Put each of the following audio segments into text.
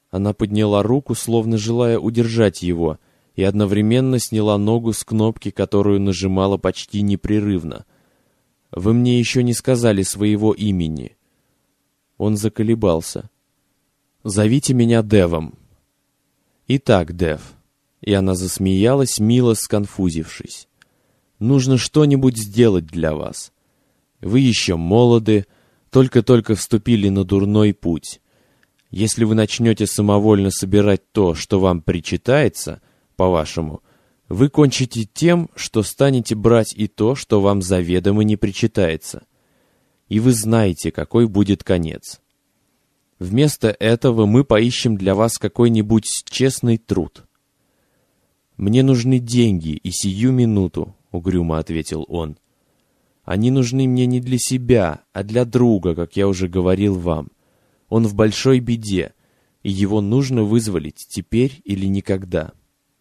Она подняла руку, словно желая удержать его, и одновременно сняла ногу с кнопки, которую нажимала почти непрерывно. «Вы мне еще не сказали своего имени». Он заколебался. «Зовите меня Девом». «Итак, Дев». И она засмеялась, мило сконфузившись. «Нужно что-нибудь сделать для вас. Вы еще молоды, только-только вступили на дурной путь. Если вы начнете самовольно собирать то, что вам причитается, по-вашему, вы кончите тем, что станете брать и то, что вам заведомо не причитается. И вы знаете, какой будет конец. Вместо этого мы поищем для вас какой-нибудь честный труд». «Мне нужны деньги, и сию минуту», — угрюмо ответил он. «Они нужны мне не для себя, а для друга, как я уже говорил вам. Он в большой беде, и его нужно вызволить теперь или никогда».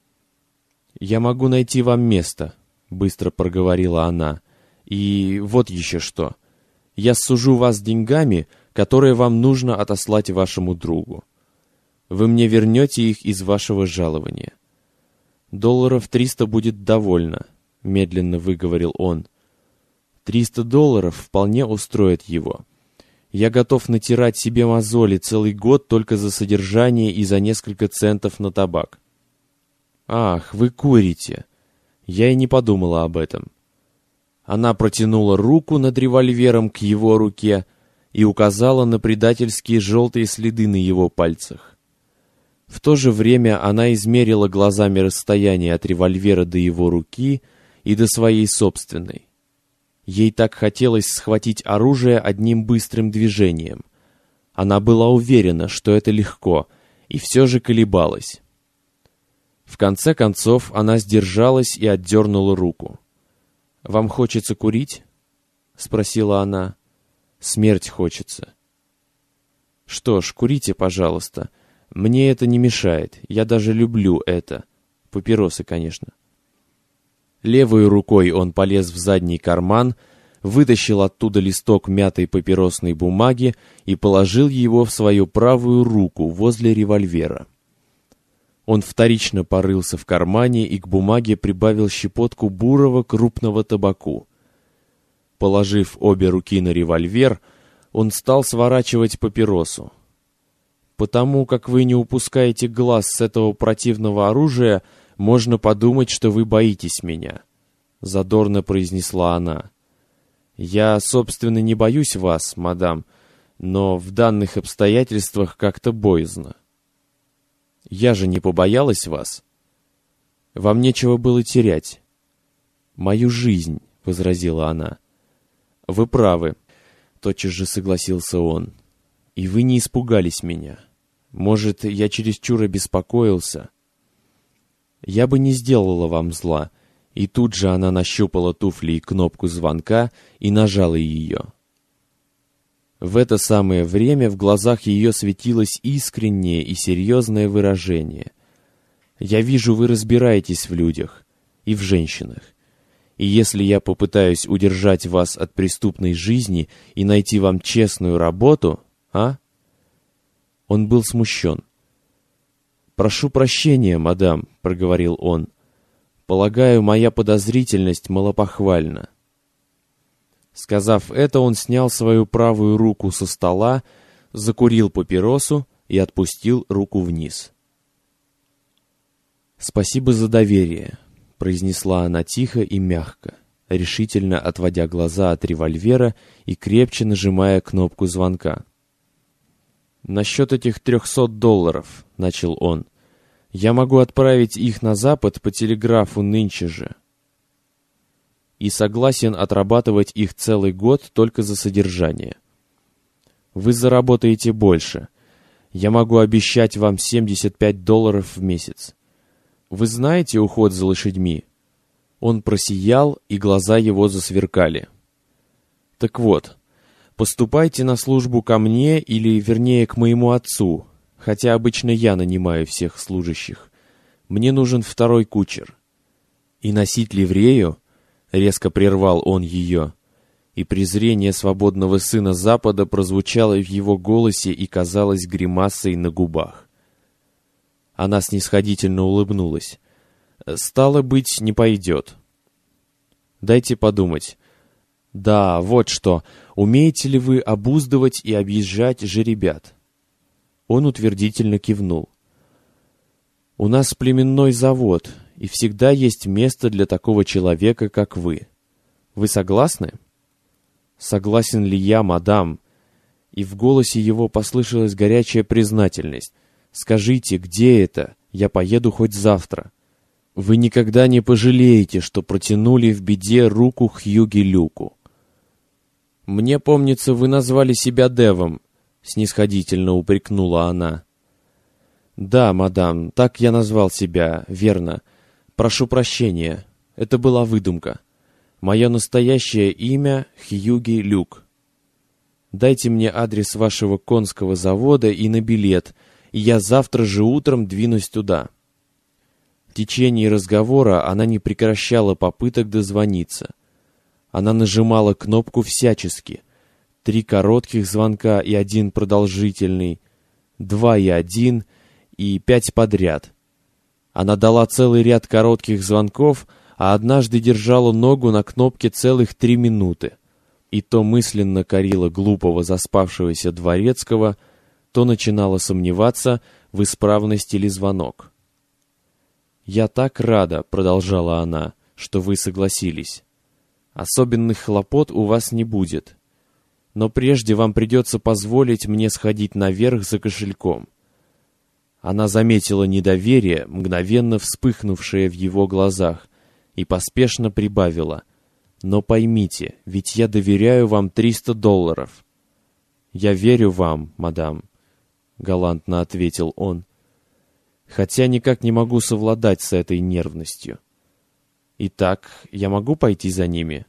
«Я могу найти вам место», — быстро проговорила она. «И вот еще что. Я сужу вас деньгами, которые вам нужно отослать вашему другу. Вы мне вернете их из вашего жалования». $300 будет довольно, — медленно выговорил он. $300 вполне устроит его. Я готов натирать себе мозоли целый год только за содержание и за несколько центов на табак. Ах, вы курите. Я и не подумала об этом. Она протянула руку над револьвером к его руке и указала на предательские желтые следы на его пальцах. В то же время она измерила глазами расстояние от револьвера до его руки и до своей собственной. Ей так хотелось схватить оружие одним быстрым движением. Она была уверена, что это легко, и все же колебалась. В конце концов она сдержалась и отдернула руку. «Вам хочется курить?» — спросила она. «Смерть хочется». «Что ж, курите, пожалуйста. Мне это не мешает, я даже люблю это. Папиросы, конечно». Левой рукой он полез в задний карман, вытащил оттуда листок мятой папиросной бумаги и положил его в свою правую руку возле револьвера. Он вторично порылся в кармане и к бумаге прибавил щепотку бурого крупного табаку. Положив обе руки на револьвер, он стал сворачивать папиросу. «Потому как вы не упускаете глаз с этого противного оружия, можно подумать, что вы боитесь меня», — задорно произнесла она. «Я, собственно, не боюсь вас, мадам, но в данных обстоятельствах как-то боязно. Я же не побоялась вас. Вам нечего было терять». «Мою жизнь», — возразила она. «Вы правы», — тотчас же согласился он. «И вы не испугались меня. Может, я чересчур обеспокоился?» «Я бы не сделала вам зла». И тут же она нащупала туфлей кнопку звонка и нажала ее. В это самое время в глазах ее светилось искреннее и серьезное выражение. «Я вижу, вы разбираетесь в людях и в женщинах. И если я попытаюсь удержать вас от преступной жизни и найти вам честную работу, а?» Он был смущен. «Прошу прощения, мадам», — проговорил он. «Полагаю, моя подозрительность малопохвальна». Сказав это, он снял свою правую руку со стола, закурил папиросу и отпустил руку вниз. «Спасибо за доверие», — произнесла она тихо и мягко, решительно отводя глаза от револьвера и крепче нажимая кнопку звонка. «Насчет этих $300, — начал он, — я могу отправить их на Запад по телеграфу нынче же. И согласен отрабатывать их целый год только за содержание. Вы заработаете больше. Я могу обещать вам $75 в месяц. Вы знаете уход за лошадьми?» Он просиял, и глаза его засверкали. «Так вот, поступайте на службу ко мне, или, вернее, к моему отцу, хотя обычно я нанимаю всех служащих. Мне нужен второй кучер. И носить ливрею?» — резко прервал он ее, и презрение свободного сына Запада прозвучало в его голосе и казалось гримасой на губах. Она снисходительно улыбнулась. «Стало быть, не пойдет». «Дайте подумать. Да, вот что. Умеете ли вы обуздывать и объезжать жеребят?» Он утвердительно кивнул. «У нас племенной завод, и всегда есть место для такого человека, как вы. Вы согласны?» «Согласен ли я, мадам?» И в голосе его послышалась горячая признательность. «Скажите, где это? Я поеду хоть завтра. Вы никогда не пожалеете, что протянули в беде руку Хьюги Люку». «Мне помнится, вы назвали себя Девом», — снисходительно упрекнула она. «Да, мадам, так я назвал себя, верно. Прошу прощения, это была выдумка. Мое настоящее имя — Хьюги Люк. Дайте мне адрес вашего конского завода и на билет, и я завтра же утром двинусь туда». В течение разговора она не прекращала попыток дозвониться. Она нажимала кнопку всячески. 3 коротких звонка и 1 продолжительный, 2 и 1 и 5 подряд. Она дала целый ряд коротких звонков, а однажды держала ногу на кнопке целых 3 минуты. И то мысленно корила глупого заспавшегося дворецкого, то начинала сомневаться в исправности ли звонок. «Я так рада», — продолжала она, — «что вы согласились. Особенных хлопот у вас не будет. Но прежде вам придется позволить мне сходить наверх за кошельком». Она заметила недоверие, мгновенно вспыхнувшее в его глазах, и поспешно прибавила: «Но поймите, ведь я доверяю вам $300. «Я верю вам, мадам», — галантно ответил он, «хотя никак не могу совладать с этой нервностью. Итак, я могу пойти за ними?»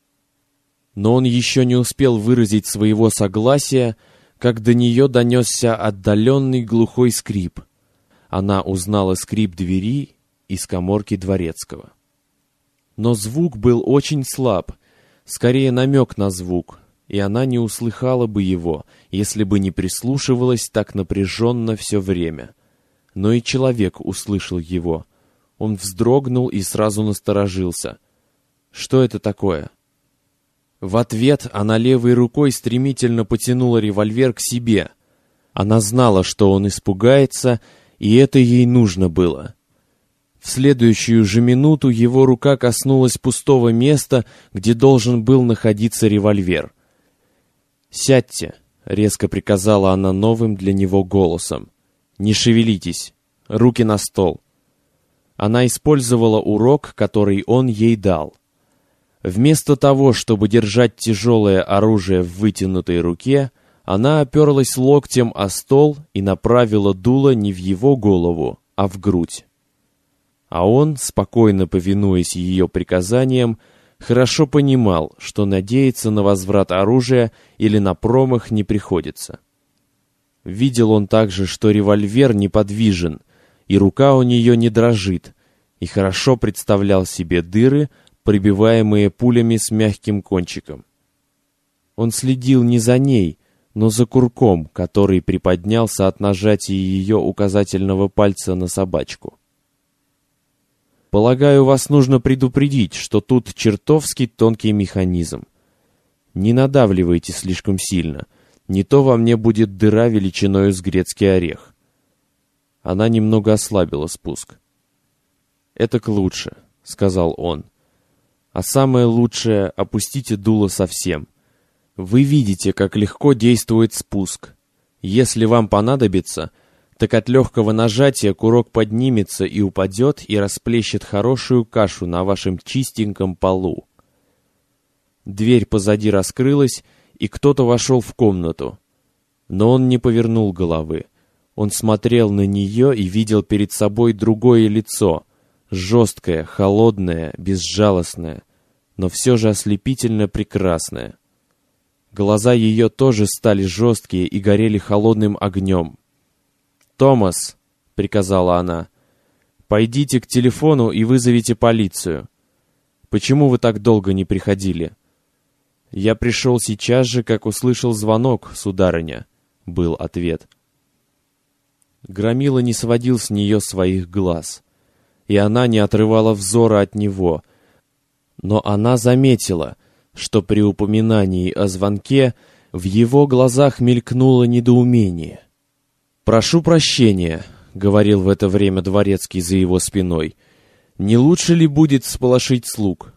Но он еще не успел выразить своего согласия, как до нее донесся отдаленный глухой скрип. Она узнала скрип двери из каморки дворецкого. Но звук был очень слаб, скорее намек на звук, и она не услыхала бы его, если бы не прислушивалась так напряженно все время. Но и человек услышал его. Он вздрогнул и сразу насторожился. Что это такое? В ответ она левой рукой стремительно потянула револьвер к себе. Она знала, что он испугается, и это ей нужно было. В следующую же минуту его рука коснулась пустого места, где должен был находиться револьвер. «Сядьте», — резко приказала она новым для него голосом. «Не шевелитесь. Руки на стол». Она использовала урок, который он ей дал. Вместо того, чтобы держать тяжелое оружие в вытянутой руке, она оперлась локтем о стол и направила дуло не в его голову, а в грудь. А он, спокойно повинуясь ее приказаниям, хорошо понимал, что надеяться на возврат оружия или на промах не приходится. Видел он также, что револьвер неподвижен, и рука у нее не дрожит, и хорошо представлял себе дыры, пробиваемые пулями с мягким кончиком. Он следил не за ней, но за курком, который приподнялся от нажатия ее указательного пальца на собачку. «Полагаю, вас нужно предупредить, что тут чертовски тонкий механизм. Не надавливайте слишком сильно, не то во мне будет дыра величиною с грецкий орех». Она немного ослабила спуск. «Это к лучше», — сказал он. «А самое лучшее — опустите дуло совсем. Вы видите, как легко действует спуск. Если вам понадобится, так от легкого нажатия курок поднимется и упадет и расплещет хорошую кашу на вашем чистеньком полу». Дверь позади раскрылась, и кто-то вошел в комнату. Но он не повернул головы. Он смотрел на нее и видел перед собой другое лицо, жесткое, холодное, безжалостное, но все же ослепительно прекрасное. Глаза ее тоже стали жесткие и горели холодным огнем. «Томас», — приказала она, — «пойдите к телефону и вызовите полицию. Почему вы так долго не приходили?» «Я пришел сейчас же, как услышал звонок, сударыня», — был ответ. Громила не сводил с нее своих глаз, и она не отрывала взора от него, но она заметила, что при упоминании о звонке в его глазах мелькнуло недоумение. «Прошу прощения», — говорил в это время дворецкий за его спиной, — «не лучше ли будет всполошить слуг?»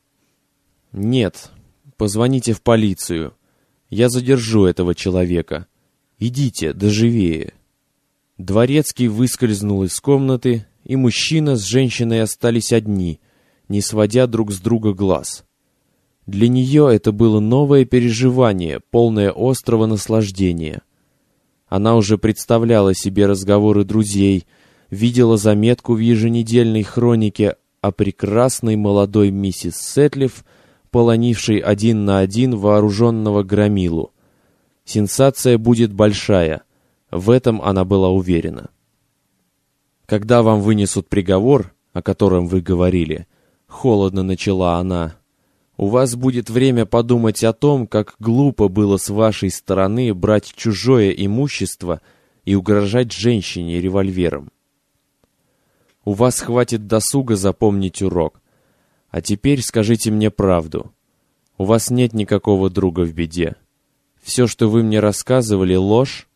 «Нет, позвоните в полицию. Я задержу этого человека. Идите, да живее». Дворецкий выскользнул из комнаты, и мужчина с женщиной остались одни, не сводя друг с друга глаз. Для нее это было новое переживание, полное острого наслаждения. Она уже представляла себе разговоры друзей, видела заметку в еженедельной хронике о прекрасной молодой миссис Сэтлиф, полонившей 1 на 1 вооруженного громилу. Сенсация будет большая, в этом она была уверена. «Когда вам вынесут приговор, о котором вы говорили», — холодно начала она, — «у вас будет время подумать о том, как глупо было с вашей стороны брать чужое имущество и угрожать женщине револьвером. У вас хватит досуга запомнить урок. А теперь скажите мне правду. У вас нет никакого друга в беде. Все, что вы мне рассказывали, ложь?»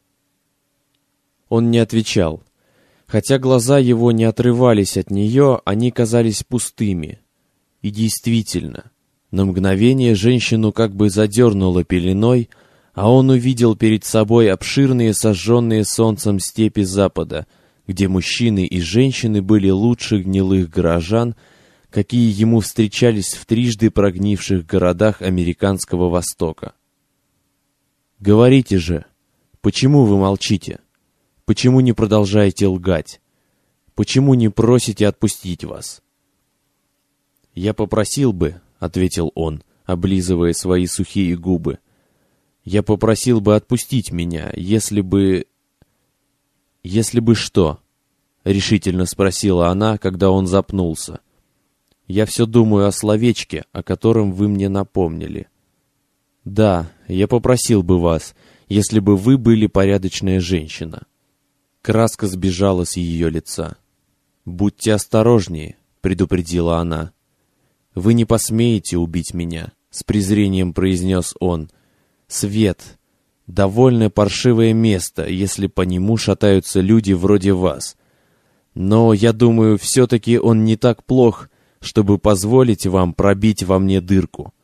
Он не отвечал. Хотя глаза его не отрывались от нее, они казались пустыми. И действительно, на мгновение женщину как бы задернуло пеленой, а он увидел перед собой обширные сожженные солнцем степи Запада, где мужчины и женщины были лучше гнилых горожан, какие ему встречались в трижды прогнивших городах американского Востока. «Говорите же, почему вы молчите? Почему не продолжаете лгать? Почему не просите отпустить вас?» «Я попросил бы», — ответил он, облизывая свои сухие губы, — «я попросил бы отпустить меня, если бы...» «Если бы что?» — решительно спросила она, когда он запнулся. «Я все думаю о словечке, о котором вы мне напомнили. Да, я попросил бы вас, если бы вы были порядочная женщина». Краска сбежала с ее лица. «Будьте осторожнее», — предупредила она. «Вы не посмеете убить меня», — с презрением произнес он. «Свет — довольно паршивое место, если по нему шатаются люди вроде вас. Но, я думаю, все-таки он не так плох, чтобы позволить вам пробить во мне дырку.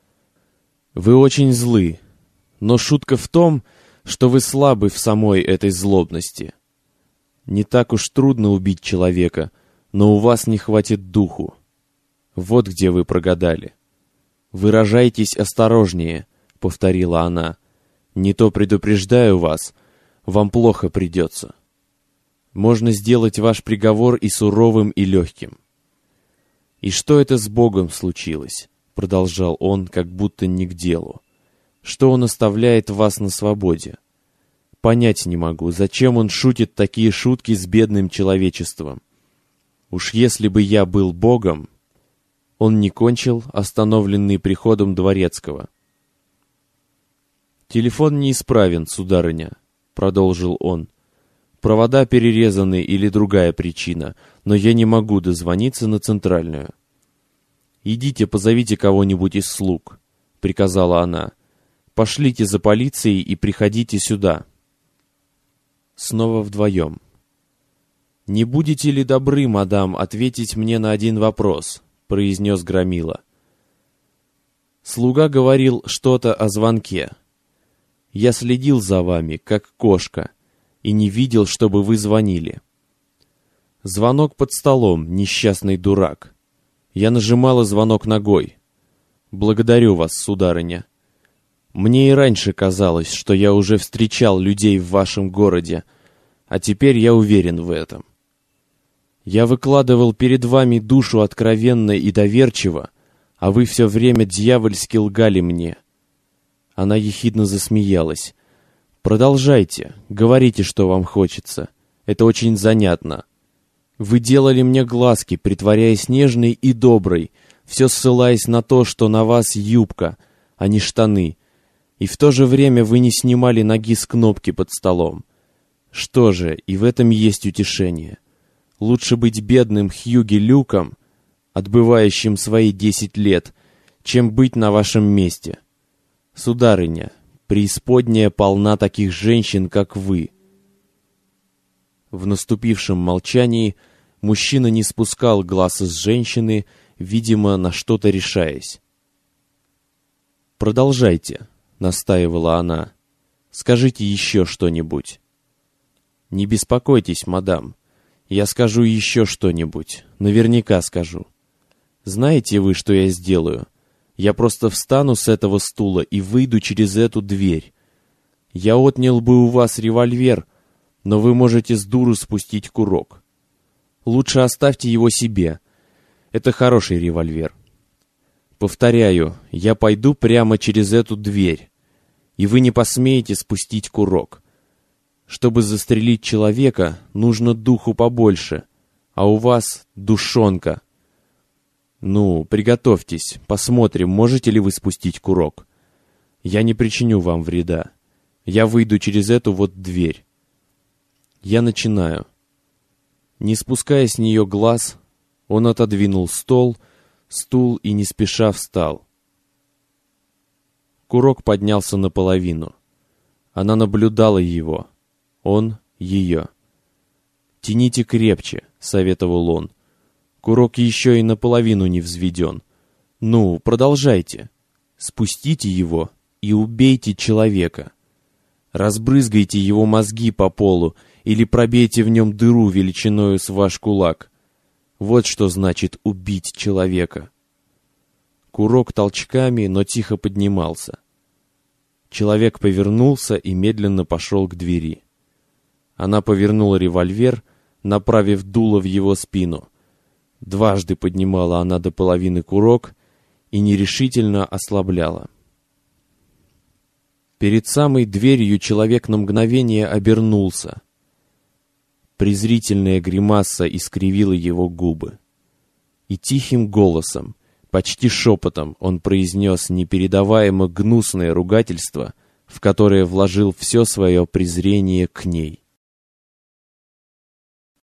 Вы очень злы, но шутка в том, что вы слабы в самой этой злобности. Не так уж трудно убить человека, но у вас не хватит духу. Вот где вы прогадали. Выражайтесь осторожнее», — повторила она. «Не то предупреждаю вас, вам плохо придется. Можно сделать ваш приговор и суровым, и легким». «И что это с Богом случилось?» — продолжал он, как будто не к делу. «Что он оставляет вас на свободе? Понять не могу, зачем он шутит такие шутки с бедным человечеством. Уж если бы я был Богом...» Он не кончил, остановленный приходом дворецкого. «Телефон неисправен, сударыня», — продолжил он. «Провода перерезаны или другая причина, но я не могу дозвониться на центральную». «Идите, позовите кого-нибудь из слуг», — приказала она. «Пошлите за полицией и приходите сюда». Снова вдвоем. «Не будете ли добры, мадам, ответить мне на один вопрос?» — произнес громила. «Слуга говорил что-то о звонке. Я следил за вами, как кошка, и не видел, чтобы вы звонили. Звонок под столом, несчастный дурак. Я нажимала звонок ногой. Благодарю вас, сударыня. Мне и раньше казалось, что я уже встречал людей в вашем городе, а теперь я уверен в этом. Я выкладывал перед вами душу откровенно и доверчиво, а вы все время дьявольски лгали мне». Она ехидно засмеялась. «Продолжайте, говорите, что вам хочется. Это очень занятно. Вы делали мне глазки, притворяясь нежной и доброй, все ссылаясь на то, что на вас юбка, а не штаны, и в то же время вы не снимали ноги с кнопки под столом. Что же, и в этом есть утешение. Лучше быть бедным Хьюги Люком, отбывающим свои 10 лет, чем быть на вашем месте. Сударыня, преисподняя полна таких женщин, как вы». В наступившем молчании мужчина не спускал глаз с женщины, видимо, на что-то решаясь. «Продолжайте», — настаивала она. «Скажите еще что-нибудь». «Не беспокойтесь, мадам. Я скажу еще что-нибудь. Наверняка скажу. Знаете вы, что я сделаю? Я просто встану с этого стула и выйду через эту дверь. Я отнял бы у вас револьвер, но вы можете с дуру спустить курок. Лучше оставьте его себе. Это хороший револьвер. Повторяю, я пойду прямо через эту дверь, и вы не посмеете спустить курок. Чтобы застрелить человека, нужно духу побольше, а у вас душонка. Ну, приготовьтесь, посмотрим, можете ли вы спустить курок. Я не причиню вам вреда. Я выйду через эту вот дверь. Я начинаю». Не спуская с нее глаз, он отодвинул стул и не спеша встал. Курок поднялся наполовину. Она наблюдала его. Он ее. «Тяните крепче», — советовал он. «Курок еще и наполовину не взведен. Ну, продолжайте. Спустите его и убейте человека. Разбрызгайте его мозги по полу или пробейте в нем дыру величиною с ваш кулак. Вот что значит убить человека». Курок толчками, но тихо поднимался. Человек повернулся и медленно пошел к двери. Она повернула револьвер, направив дуло в его спину. Дважды поднимала она до половины курок и нерешительно ослабляла. Перед самой дверью человек на мгновение обернулся. Презрительная гримаса искривила его губы. И тихим голосом, почти шепотом, он произнес непередаваемо гнусное ругательство, в которое вложил все свое презрение к ней.